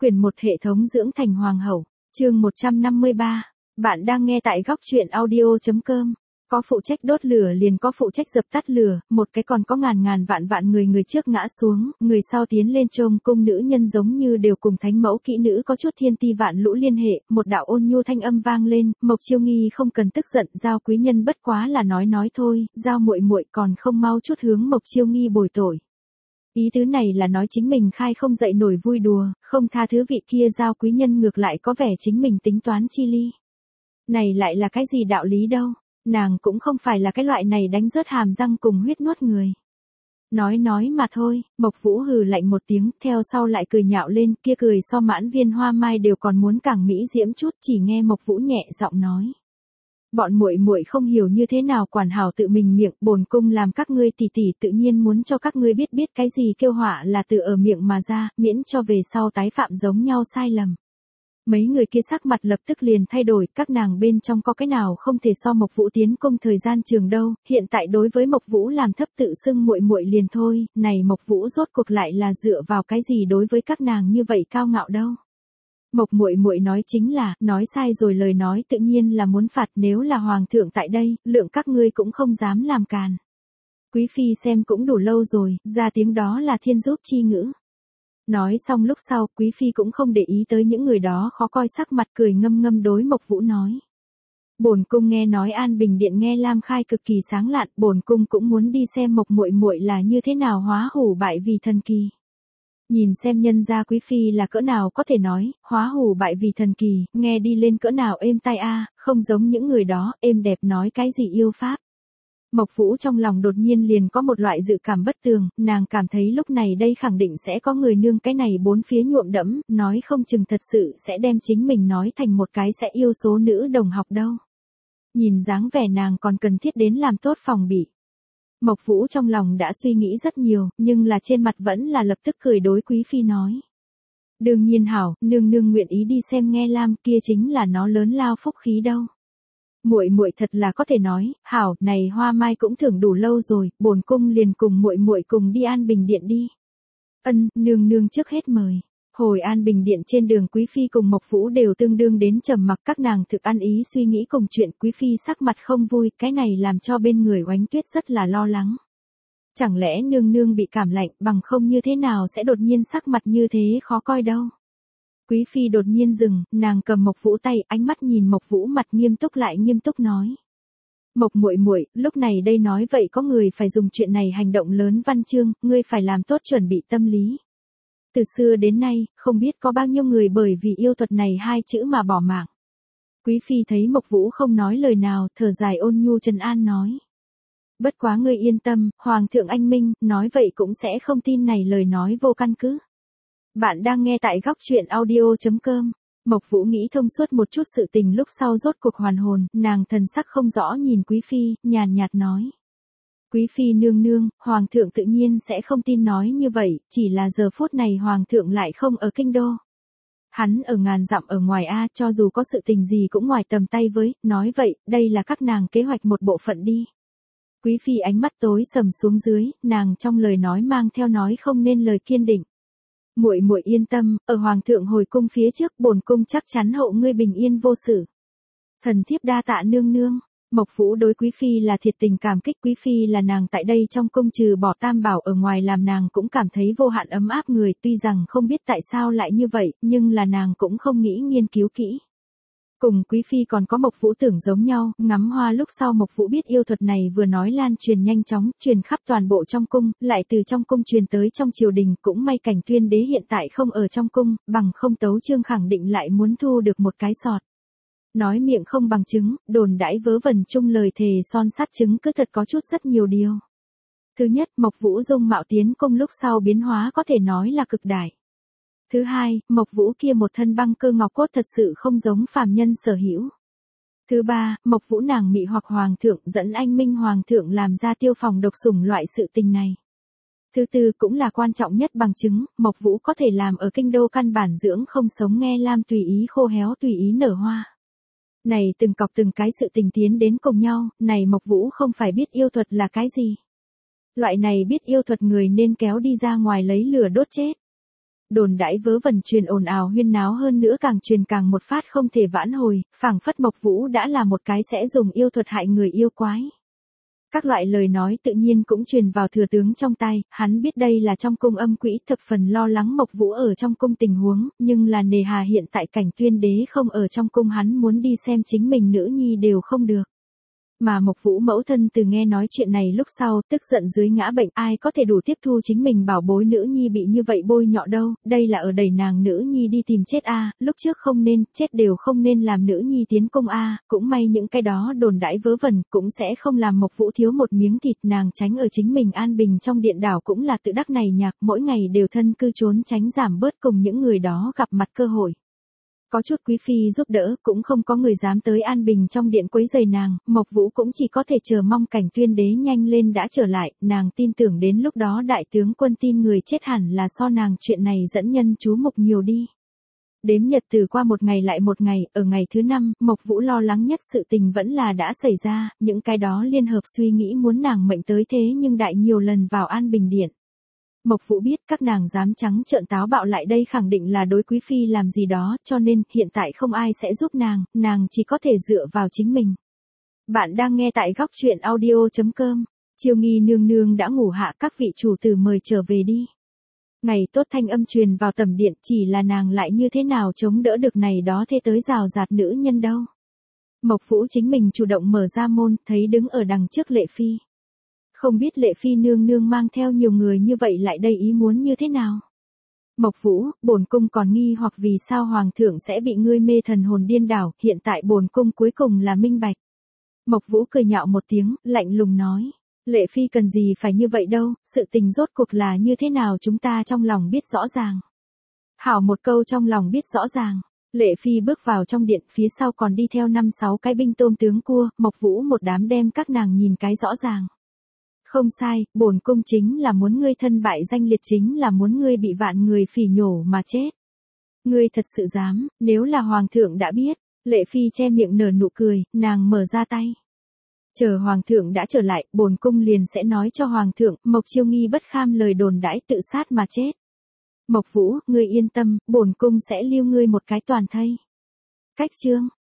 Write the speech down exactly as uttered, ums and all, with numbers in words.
Quyển một Hệ thống dưỡng thành hoàng hậu, chương một trăm năm mươi ba. Bạn đang nghe tại góc truyện audio.com. Có phụ trách đốt lửa liền có phụ trách dập tắt lửa, một cái còn có ngàn ngàn vạn vạn người người trước ngã xuống, người sau tiến lên trông cung nữ nhân giống như đều cùng thánh mẫu kỹ nữ có chút thiên ti vạn lũ liên hệ, một đạo ôn nhu thanh âm vang lên, Mộc Chiêu Nghi không cần tức giận, Giao quý nhân bất quá là nói nói thôi, Giao muội muội còn không mau chút hướng Mộc Chiêu Nghi bồi tội. Ý tứ này là nói chính mình khai không dậy nổi vui đùa, không tha thứ vị kia Giao quý nhân ngược lại có vẻ chính mình tính toán chi ly. Này lại là cái gì đạo lý đâu, nàng cũng không phải là cái loại này đánh rớt hàm răng cùng huyết nuốt người. Nói nói mà thôi, Mộc Vũ hừ lạnh một tiếng, theo sau lại cười nhạo lên, kia cười so Mãn Viên Hoa Mai đều còn muốn càng mỹ diễm chút, chỉ nghe Mộc Vũ nhẹ giọng nói. Bọn muội muội không hiểu như thế nào quản hảo tự mình miệng, bổn cung làm các ngươi tỷ tỷ tự nhiên muốn cho các ngươi biết biết cái gì kêu họa là từ ở miệng mà ra, miễn cho về sau tái phạm giống nhau sai lầm. Mấy người kia sắc mặt lập tức liền thay đổi, các nàng bên trong có cái nào không thể so Mộc Vũ tiến công thời gian trường đâu, hiện tại đối với Mộc Vũ làm thấp tự xưng muội muội liền thôi, này Mộc Vũ rốt cuộc lại là dựa vào cái gì đối với các nàng như vậy cao ngạo đâu. Mộc muội muội nói chính là, nói sai rồi lời nói tự nhiên là muốn phạt, nếu là hoàng thượng tại đây, lượng các ngươi cũng không dám làm càn. Quý phi xem cũng đủ lâu rồi, ra tiếng đó là thiên giúp chi ngữ. Nói xong lúc sau, quý phi cũng không để ý tới những người đó khó coi sắc mặt, cười ngâm ngâm đối Mộc Vũ nói. Bổn cung nghe nói An Bình Điện nghe Lam Khai cực kỳ sáng lạn, bổn cung cũng muốn đi xem Mộc muội muội là như thế nào hóa hủ bại vì thần kỳ. Nhìn xem nhân gia quý phi là cỡ nào có thể nói, hóa hủ bại vì thần kỳ, nghe đi lên cỡ nào êm tai a, không giống những người đó, êm đẹp nói cái gì yêu pháp. Mộc Vũ trong lòng đột nhiên liền có một loại dự cảm bất tường, nàng cảm thấy lúc này đây khẳng định sẽ có người nương cái này bốn phía nhuộm đẫm, nói không chừng thật sự sẽ đem chính mình nói thành một cái sẽ yêu số nữ đồng học đâu. Nhìn dáng vẻ nàng còn cần thiết đến làm tốt phòng bị. Mộc Vũ trong lòng đã suy nghĩ rất nhiều, nhưng là trên mặt vẫn là lập tức cười đối quý phi nói. Đương nhiên hảo, nương nương nguyện ý đi xem nghe Lam, kia chính là nó lớn lao phúc khí đâu. Muội muội thật là có thể nói, hảo, này Hoa Mai cũng thưởng đủ lâu rồi, bổn cung liền cùng muội muội cùng đi An Bình Điện đi. Ân, nương nương trước hết mời. Hồi An Bình Điện trên đường quý phi cùng Mộc Vũ đều tương đương đến trầm mặc, các nàng thực ăn ý suy nghĩ cùng chuyện, quý phi sắc mặt không vui, cái này làm cho bên người Oánh Tuyết rất là lo lắng. Chẳng lẽ nương nương bị cảm lạnh, bằng không như thế nào sẽ đột nhiên sắc mặt như thế khó coi đâu. Quý phi đột nhiên dừng, nàng cầm Mộc Vũ tay, ánh mắt nhìn Mộc Vũ mặt nghiêm túc lại nghiêm túc nói. Mộc muội muội, lúc này đây nói vậy có người phải dùng chuyện này hành động lớn văn chương, ngươi phải làm tốt chuẩn bị tâm lý. Từ xưa đến nay, không biết có bao nhiêu người bởi vì yêu thuật này hai chữ mà bỏ mạng. Quý phi thấy Mộc Vũ không nói lời nào, thở dài ôn nhu trấn an nói. Bất quá ngươi yên tâm, Hoàng thượng anh minh, nói vậy cũng sẽ không tin này lời nói vô căn cứ. Bạn đang nghe tại góc truyện audio.com. Mộc Vũ nghĩ thông suốt một chút sự tình lúc sau rốt cuộc hoàn hồn, nàng thần sắc không rõ nhìn quý phi, nhàn nhạt nói. Quý phi nương nương, hoàng thượng tự nhiên sẽ không tin nói như vậy, chỉ là giờ phút này hoàng thượng lại không ở kinh đô. Hắn ở ngàn dặm ở ngoài a, cho dù có sự tình gì cũng ngoài tầm tay với, nói vậy, đây là các nàng kế hoạch một bộ phận đi. Quý phi ánh mắt tối sầm xuống dưới, nàng trong lời nói mang theo nói không nên lời kiên định. Muội muội yên tâm, ở hoàng thượng hồi cung phía trước, bổn cung chắc chắn hộ ngươi bình yên vô sự. Thần thiếp đa tạ nương nương. Mộc Vũ đối quý phi là thiệt tình cảm kích, quý phi là nàng tại đây trong cung trừ bỏ tam bảo ở ngoài làm nàng cũng cảm thấy vô hạn ấm áp người, tuy rằng không biết tại sao lại như vậy, nhưng là nàng cũng không nghĩ nghiên cứu kỹ. Cùng quý phi còn có Mộc Vũ tưởng giống nhau, ngắm hoa lúc sau Mộc Vũ biết yêu thuật này vừa nói lan truyền nhanh chóng, truyền khắp toàn bộ trong cung, lại từ trong cung truyền tới trong triều đình, cũng may Cảnh Tuyên đế hiện tại không ở trong cung, bằng không Tấu Chương khẳng định lại muốn thu được một cái sọt. Nói miệng không bằng chứng, đồn đãi vớ vẩn chung lời thề son sắt chứng cứ thật có chút rất nhiều điều. Thứ nhất, Mộc Vũ dung mạo tiến cung lúc sau biến hóa có thể nói là cực đại. Thứ hai, Mộc Vũ kia một thân băng cơ ngọc cốt thật sự không giống phàm nhân sở hữu. Thứ ba, Mộc Vũ nàng mị hoặc hoàng thượng dẫn anh minh hoàng thượng làm ra tiêu phòng độc sủng loại sự tình này. Thứ tư cũng là quan trọng nhất bằng chứng, Mộc Vũ có thể làm ở kinh đô căn bản dưỡng không sống nghe Lam tùy ý khô héo tùy ý nở hoa. Này từng cọc từng cái sự tình tiến đến cùng nhau, này Mộc Vũ không phải biết yêu thuật là cái gì. Loại này biết yêu thuật người nên kéo đi ra ngoài lấy lửa đốt chết. Đồn đãi vớ vẩn truyền ồn ào huyên náo hơn nữa càng truyền càng một phát không thể vãn hồi, phảng phất Mộc Vũ đã là một cái sẽ dùng yêu thuật hại người yêu quái. Các loại lời nói tự nhiên cũng truyền vào thừa tướng trong tai, hắn biết đây là trong cung âm quỹ thập phần lo lắng Mộc Vũ ở trong cung tình huống, nhưng là nề hà hiện tại cảnh Tuyên đế không ở trong cung hắn muốn đi xem chính mình nữ nhi đều không được. Mà Mộc Vũ mẫu thân từ nghe nói chuyện này lúc sau, tức giận dưới ngã bệnh, ai có thể đủ tiếp thu chính mình bảo bối nữ nhi bị như vậy bôi nhọ đâu, đây là ở đẩy nàng nữ nhi đi tìm chết a, à, lúc trước không nên, chết đều không nên làm nữ nhi tiến cung a, à, cũng may những cái đó đồn đãi vớ vẩn, cũng sẽ không làm Mộc Vũ thiếu một miếng thịt, nàng tránh ở chính mình an bình trong điện đảo cũng là tự đắc này nhạc, mỗi ngày đều thân cư trốn tránh giảm bớt cùng những người đó gặp mặt cơ hội. Có chút quý phi giúp đỡ, cũng không có người dám tới an bình trong điện quấy rầy nàng, Mộc Vũ cũng chỉ có thể chờ mong cảnh Tuyên đế nhanh lên đã trở lại, nàng tin tưởng đến lúc đó đại tướng quân tin người chết hẳn là so nàng chuyện này dẫn nhân chú mục nhiều đi. Đếm nhật từ qua một ngày lại một ngày, ở ngày thứ năm, Mộc Vũ lo lắng nhất sự tình vẫn là đã xảy ra, những cái đó liên hợp suy nghĩ muốn nàng mệnh tới thế nhưng đại nhiều lần vào an bình điện. Mộc Vũ biết các nàng dám trắng trợn táo bạo lại đây khẳng định là đối quý phi làm gì đó, cho nên hiện tại không ai sẽ giúp nàng, nàng chỉ có thể dựa vào chính mình. Bạn đang nghe tại góc truyện audio chấm com. Chiêu Nghi nương nương đã ngủ hạ, các vị chủ tử mời trở về đi. Ngày tốt thanh âm truyền vào tầm điện, chỉ là nàng lại như thế nào chống đỡ được này đó thế tới rào rạt nữ nhân đâu. Mộc Vũ chính mình chủ động mở ra môn, thấy đứng ở đằng trước Lệ Phi. Không biết Lệ Phi nương nương mang theo nhiều người như vậy lại đây ý muốn như thế nào? Mộc Vũ, bổn cung còn nghi hoặc vì sao hoàng thượng sẽ bị ngươi mê thần hồn điên đảo, hiện tại bổn cung cuối cùng là minh bạch. Mộc Vũ cười nhạo một tiếng, lạnh lùng nói, Lệ Phi cần gì phải như vậy đâu, sự tình rốt cuộc là như thế nào chúng ta trong lòng biết rõ ràng. Hảo một câu trong lòng biết rõ ràng. Lệ Phi bước vào trong điện, phía sau còn đi theo năm sáu cái binh tôm tướng cua, Mộc Vũ một đám đem các nàng nhìn cái rõ ràng. Không sai, bổn cung chính là muốn ngươi thân bại danh liệt, chính là muốn ngươi bị vạn người phỉ nhổ mà chết. Ngươi thật sự dám, nếu là hoàng thượng đã biết. Lệ Phi che miệng nở nụ cười, nàng mở ra tay. Chờ hoàng thượng đã trở lại, bổn cung liền sẽ nói cho hoàng thượng, Mộc Chiêu Nghi bất kham lời đồn đãi tự sát mà chết. Mộc Vũ, ngươi yên tâm, bổn cung sẽ lưu ngươi một cái toàn thây. Cách chương